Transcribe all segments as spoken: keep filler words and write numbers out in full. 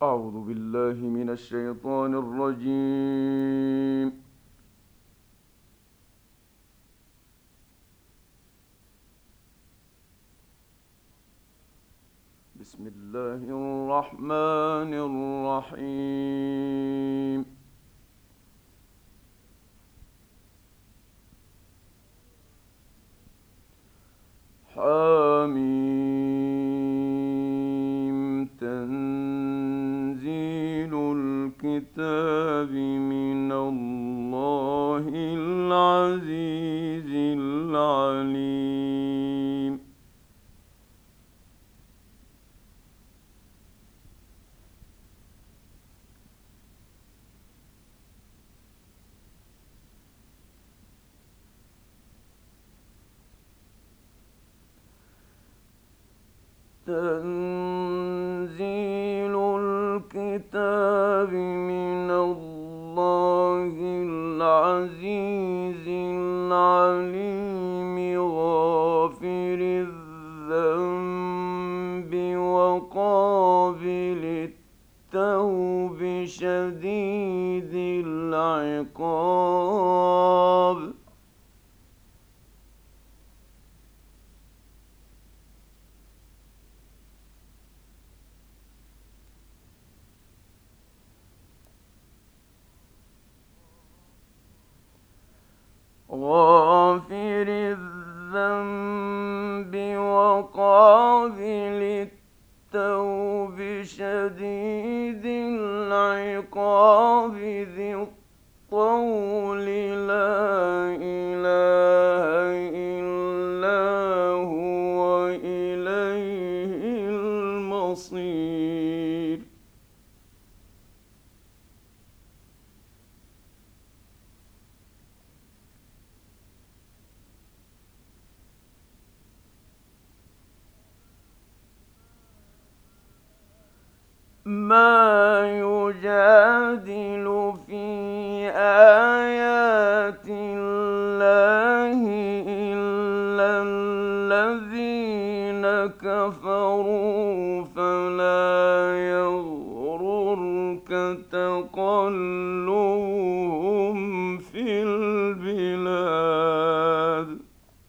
أعوذ بالله من الشيطان الرجيم. بسم الله الرحمن الرحيم. حميم تنزيل الكتاب من الله العزيز العليم. تنزيل الكتاب من الله العزيز العليم غافر الذنب وقابل التوب شديد العقاب. غافر الذنب وقابل التوب شديد العقاب ذي الطول لا إله إلا هو إليه المصير. ما يجادل في آيات الله إلا الذين كفروا فلا يغررك تقلبهم في البلاد.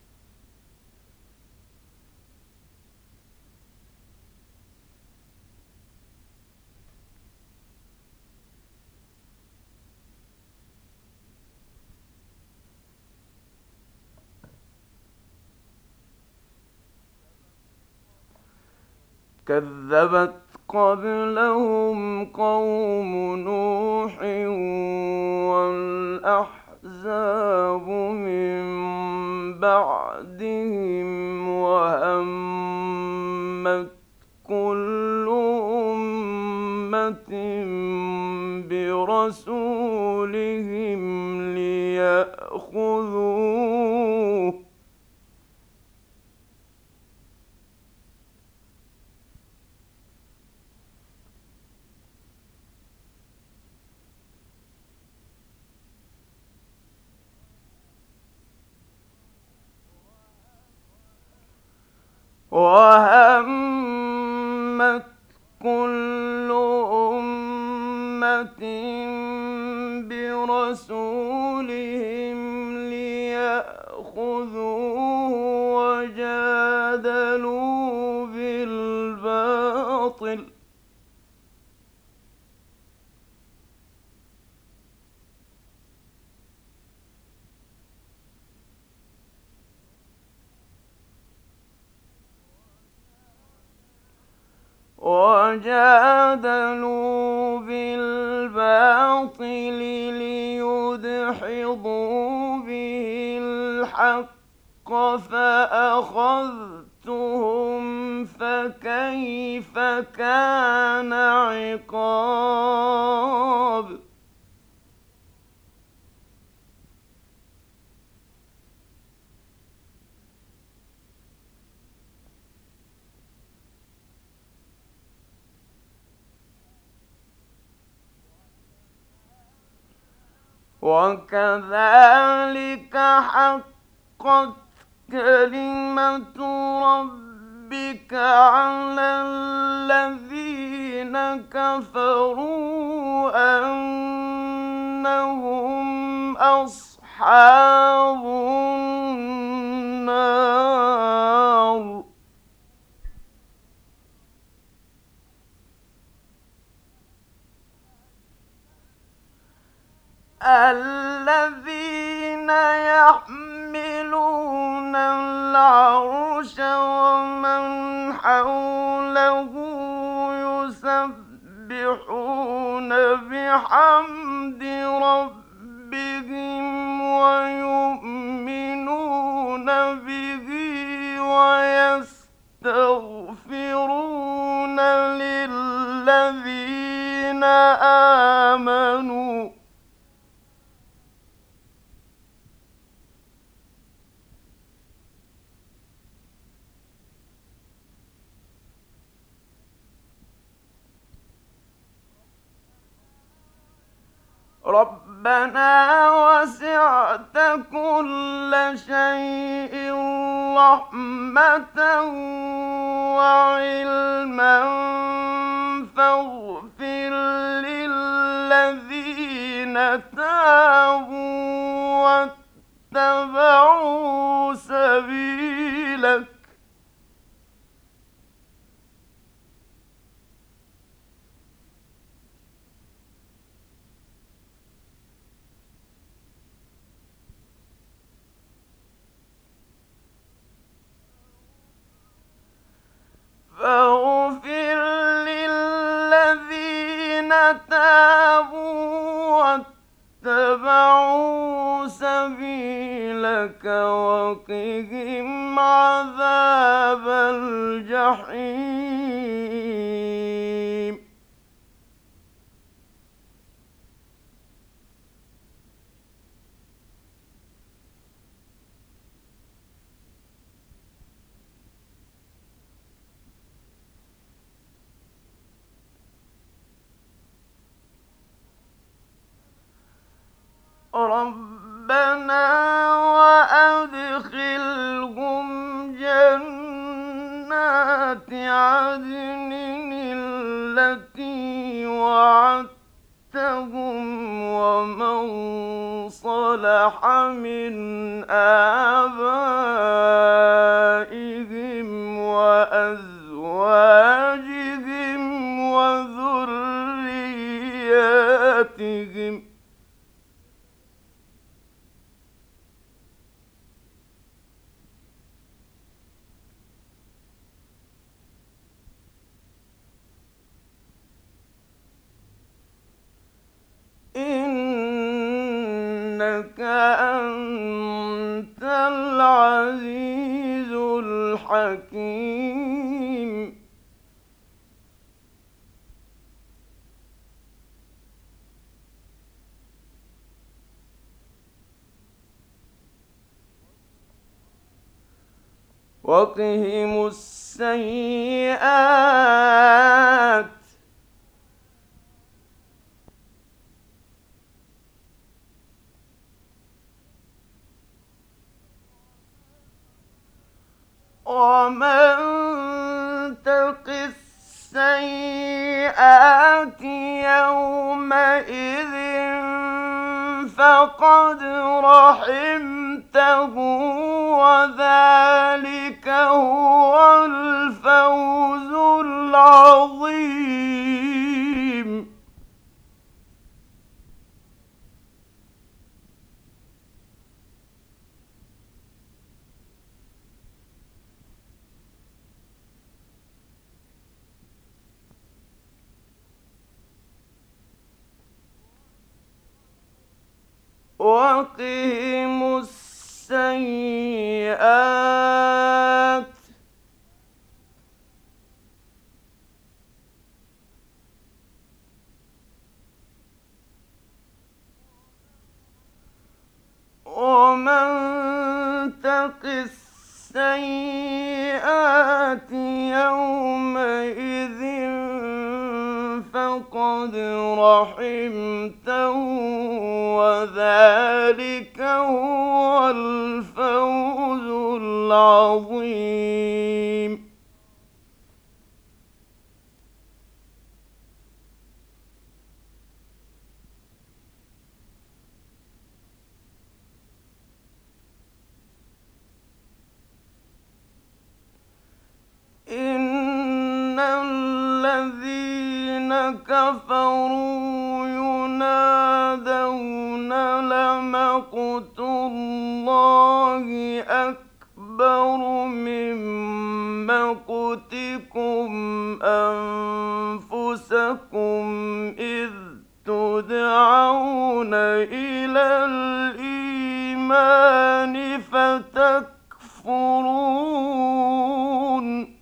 كذبت قبلهم قوم نوح والأحزاب من بعدهم وهمت كل أمة برسولهم ليأخذوه وهمت كل أمة برسولهم ليأخذوه وجادلوا بالباطل وجادلوا بالباطل ليدحضوا به الحق فأخذتهم فكيف كان عقاب. وكذلك حقت كلمة ربك على الذين كفروا أنهم أصحاب النار. الذين يحملون العرش ومن حوله يسبحون بحمد ربهم ويؤمنون به ويستغفرون للذين آمنوا ربنا وسعت كل شيء رحمة وعلما فاغفر للذين تابوا واتبعوا سبيلك. فاغفر للذين تابوا واتبعوا سبيلك وقهم عذاب الجحيم. ربنا وأدخلهم جنات عدن التي وعدتهم ومن صلح من آبائهم وأزواجهم وذرياتهم إنك أنت العزيز الحكيم. وقهم السيئات ومن تق السيئات يومئذ فقد رحمته وذلك هو الفوز العظيم. وقهم السيئات ومن تق السيئات يومئذ فقد رحمته وذلك هو الفوز العظيم. الذين كفروا ينادون لمقت الله أكبر من مقتكم أنفسكم إذ تدعون إلى الإيمان فتكفرون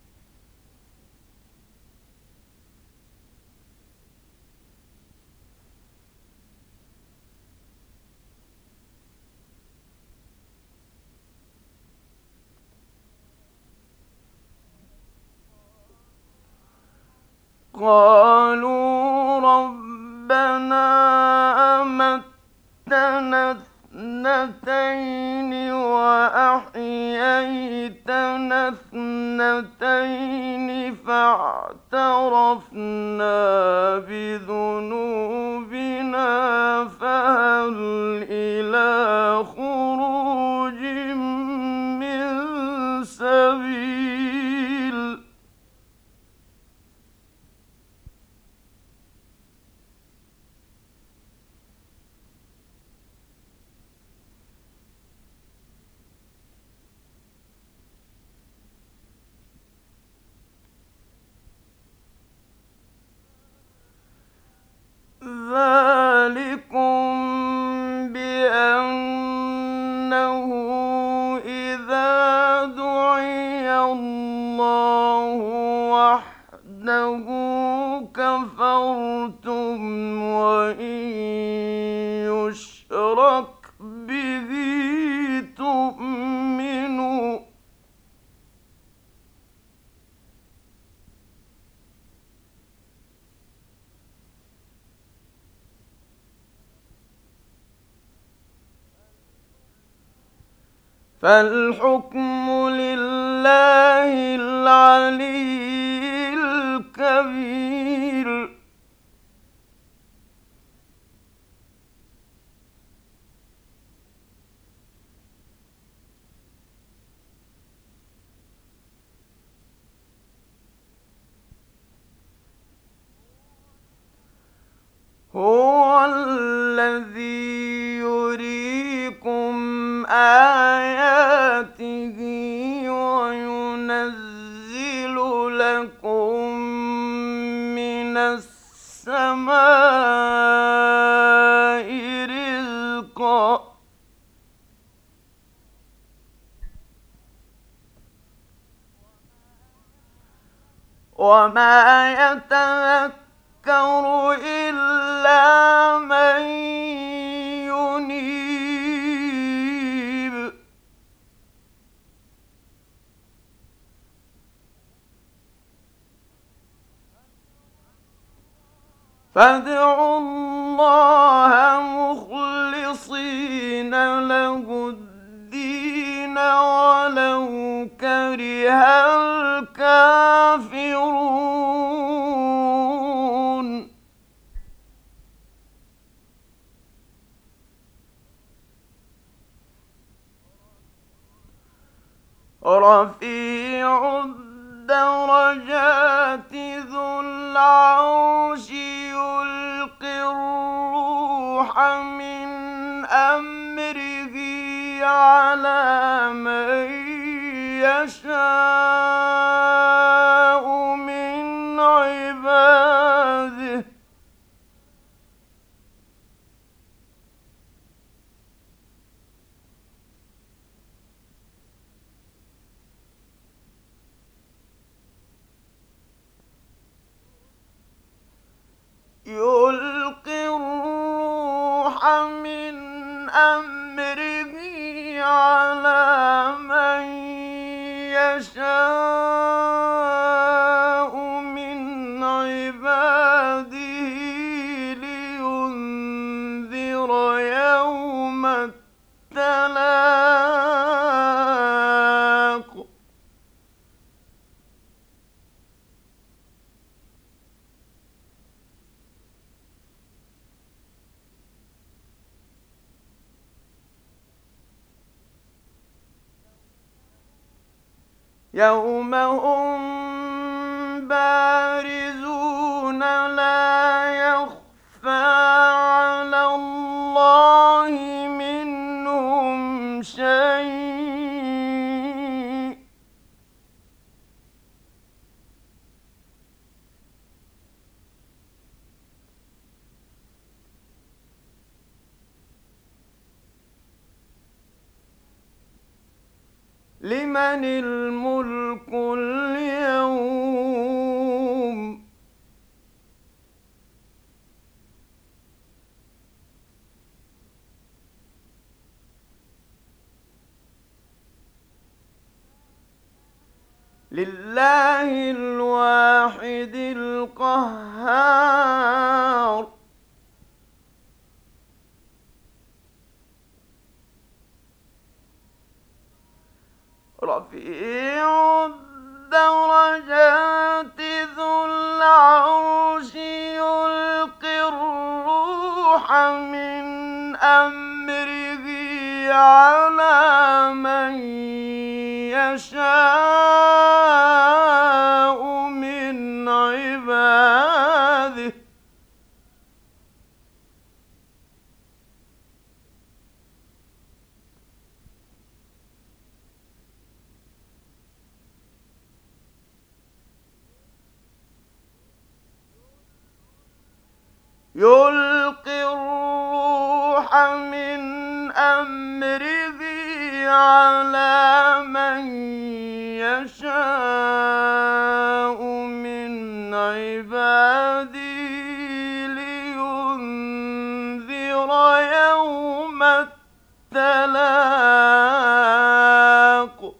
قالوا ربنا أمتنا اثنتين وأحييتنا اثنتين فاعترفنا بذنوبنا فهل إلى خروج من سبيل ذلكم بأنه إذا دعي الله وحده كفرتم وإن يشرك به تؤمنوا فالحكم لله العلي الكبير هو الذي يريكم آياته وينزل لكم من السماء رزقا وما يتذكر إلا من ينيب فادعوا الله مخلصين له الدين ولو كره الكافرون رفيع الدرجات ذو العرش يلقي الروح من أمره على من يشاء من عباده يلقي الروح من أمره على من يشاء من عباده لينذر يوم التلاق يوم هم بارزون لمن الملك اليوم؟ لله الواحد القهار. رفيع الدرجات ذو العرش يلقي الروح من أمره على من يشاء من عباده. يلقي الروح من أمره على من يشاء من عباده لينذر يوم التلاق.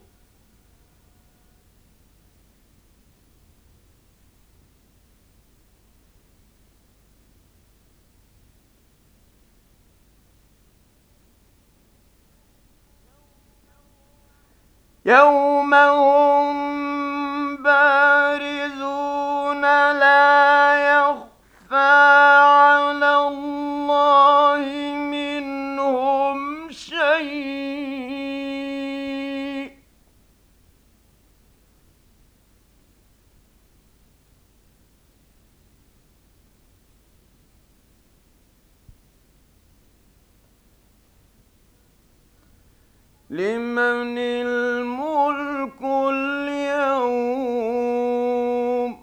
يوم هم بارزون لا يخفى على الله منهم شيء. لمن الملك اليوم؟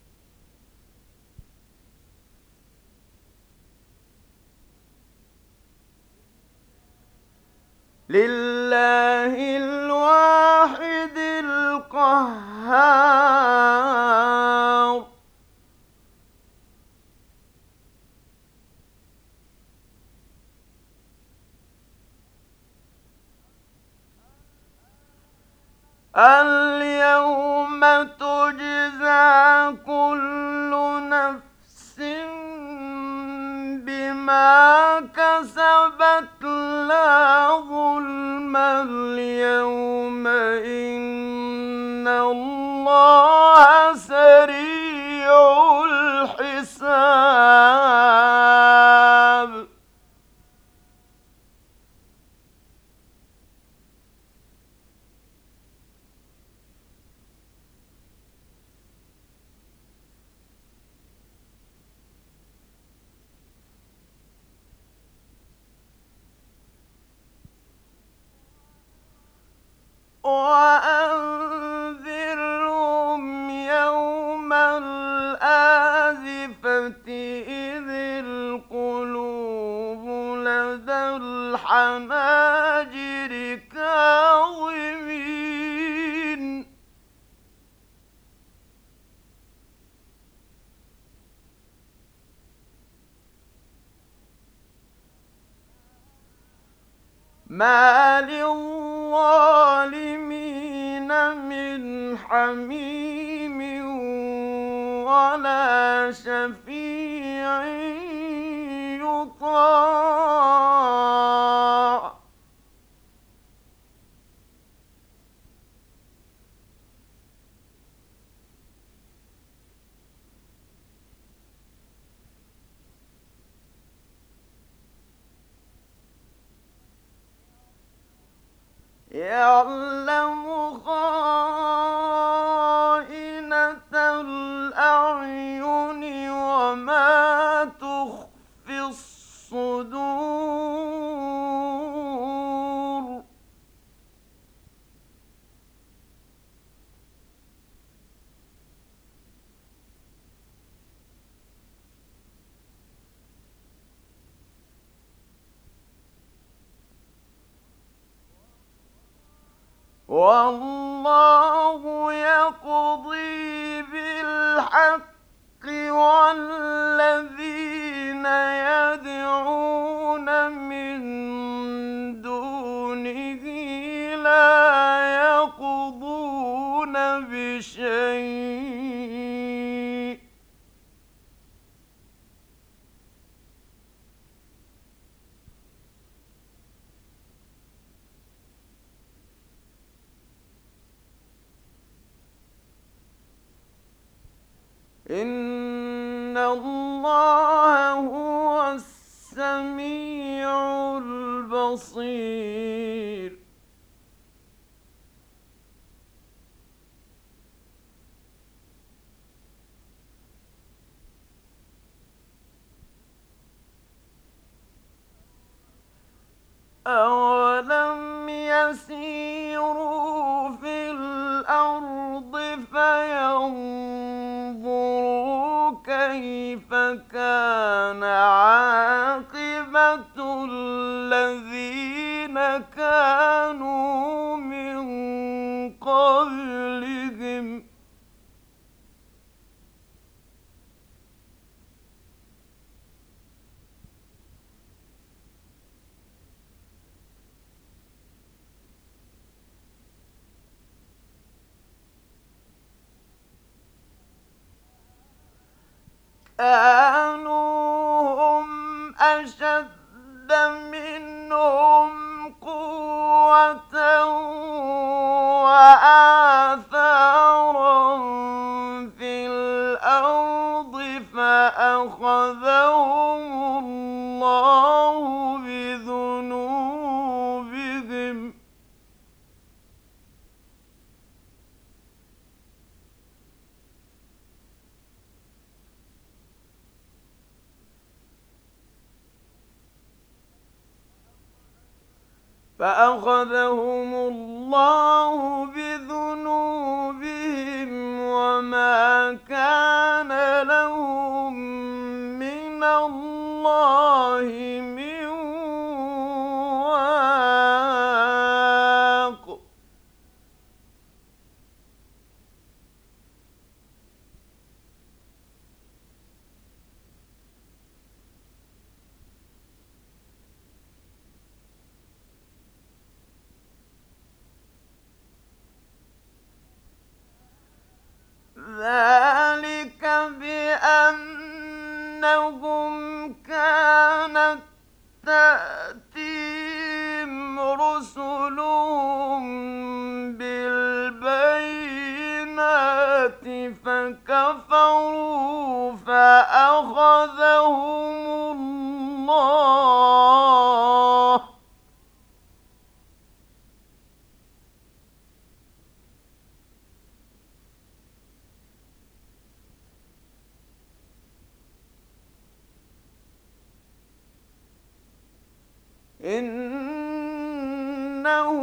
لله الواحد القهار. اليوم تجزى كل نفس بما كسبت لا ظلم اليوم إن الله سريع الحساب. وأنذرهم يوم الآزفة إذ القلوب لدى الحناجر كاظمين. ما للظالمين من حميم ولا شفيع يطاع. يعلم خائنة الأعين وما تخفي الصدور. والله يقضي بالحق والذين يدعون من دونه لا يقضون بشيء إن الله هو السميع البصير أولم يسيروا في الأرض فينظروا كيف كان عاقبة الذين كانوا من قبلهم كانوا هم أشد منهم قوة وآثارا في الأرض فأخذهم الله بذنوبهم فأخذهم الله بذنوبهم وما كان لهم من الله من واق ذلك بأنهم كانت تأتيهم رسلهم بالبينات فكفروا فأخذهم الله إنه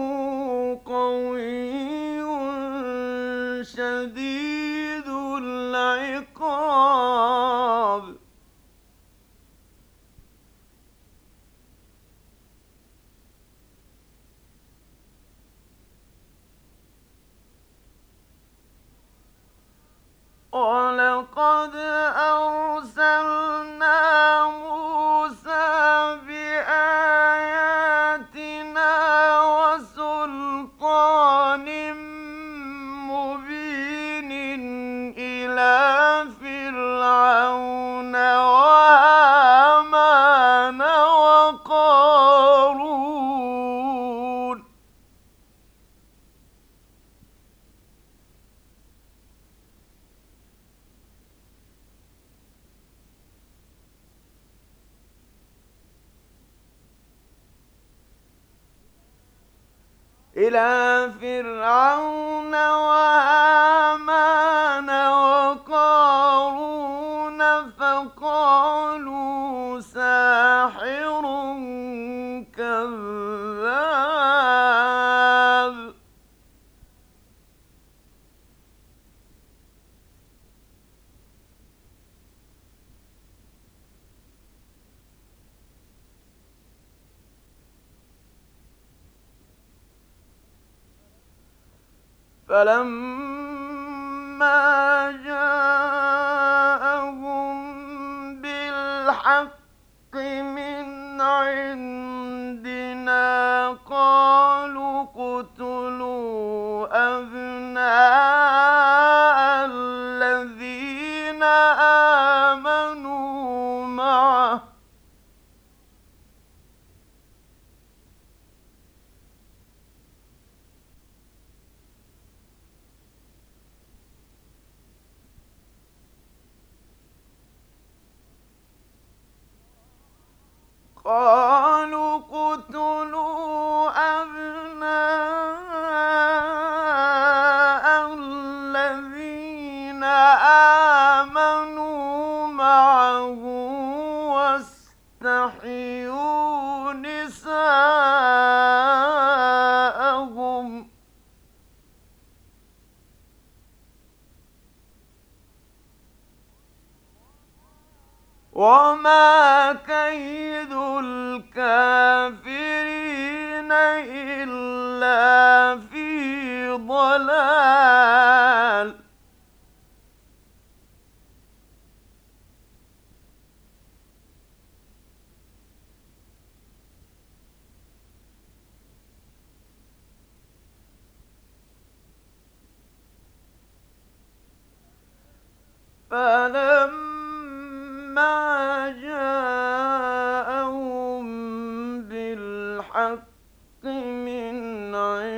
قوي شديد العقاب ولقد أرسلنا موسى بآياتنا وسلطان مبين إلى فرعون وهامان وقارون إلى فرعون وهامان وقارون فقالوا ساحر كذاب فلما جاءهم بالحق من عندنا قالوا اقتلوا أبناء الذين آمنوا معه قالوا اقتلوا أبناء الذين آمنوا معه واستحيوا نساءهم وما كيد الكافرين إلا في ضلال فلما جاءهم بالحق من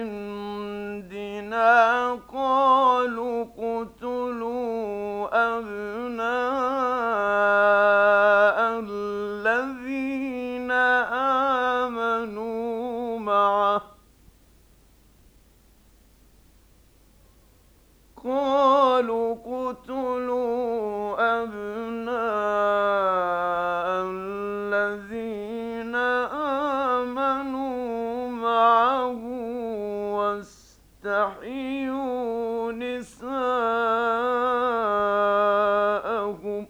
عندنا قالوا اقتلوا أبناء الذين آمنوا معه قالوا اقتلوا أبناء الذين آمنوا معه واستحيوا نساءهم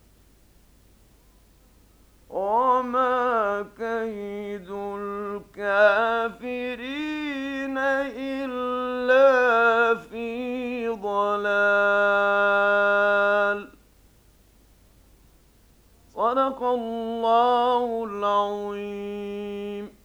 وما كيد الكافرين إلا في ضلال. صدق الله العظيم.